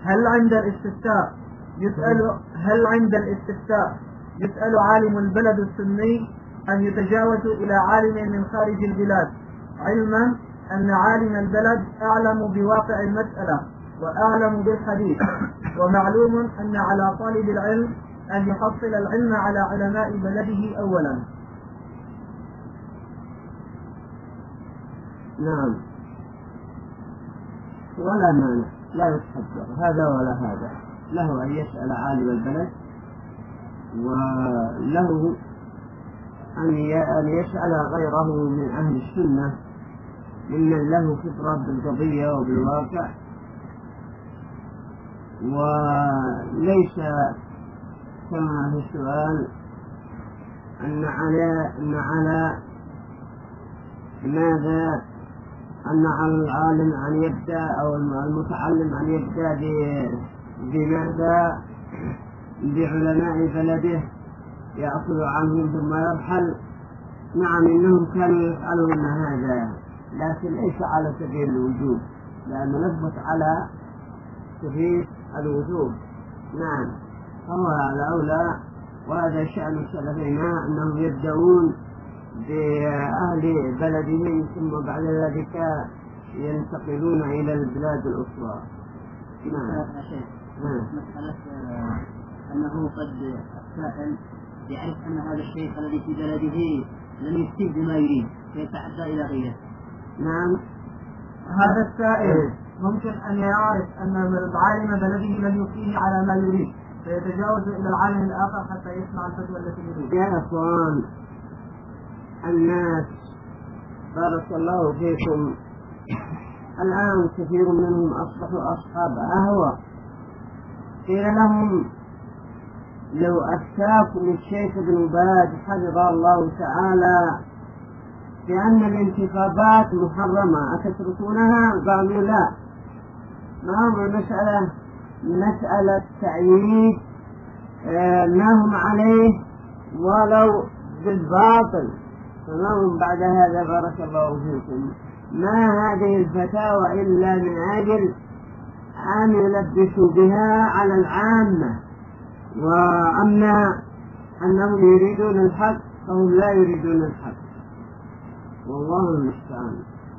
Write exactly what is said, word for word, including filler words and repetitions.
هل عند الاستفتاء يسأل هل عند الاستفتاء يسأل عالم البلد السني أن يتجاوز إلى عالم من خارج البلاد، علما أن عالم البلد أعلم بواقع المسألة وأعلم بالحديث، ومعلوم أن على طالب العلم أن يحصل العلم على علماء بلده أولا؟ نعم، ولا مانع، لا يتحجر هذا ولا هذا، له أن يسأل عالم البلد، وله أن يسأل غيره من أهل السنة ممن له خبرة بالقضية وبالواقع. وليس كما في السؤال أن على أن على ماذا أن على العالم أن يبدأ أو المتعلم أن يبدأ بماذا بعلماء بلده يأخذ عنهم ثم يرحل. نعم، إنهم كانوا يفعلون هذا، لكن ليس على سبيل الوجوب، لأنه نثبت على سبيل الوجوب. نعم، هو على أولى، وهذا شأن السلفين أنهم يبدأون بأهل بلدهم ثم بعد ذلك ينتقلون إلى البلاد الأخرى. نعم. مسألة أنه قد السائل يعرف أن هذا الشيخ الذي في بلده لم يفتيه بما يريد فيتعدى إلى غيره. نعم، هذا السائل ممكن أن يعرف أن عالم بلده لم يفتيه على ما يريد فيتجاوز إلى العالم الآخر حتى يسمع الفتوى التي يريد. يا أخوان الناس بارك الله فيكم، الآن كثير منهم أصبحوا أصحاب أهوى. قيل لهم لو أفتاكم الشيخ ابن باز حفظه الله تعالى بأن الانتخابات محرمة أتتركونها؟ قالوا لا، ما هو المسألة مسألة تعيين ما هم عليه ولو بالباطل. فما هم بعد هذا بارك الله فيكم، ما هذه الفتاوى إلا من أجل أن يلبسوا بها على العامة، وأما أنهم يريدون الحق فهم لا يريدون الحق، والله المستعان.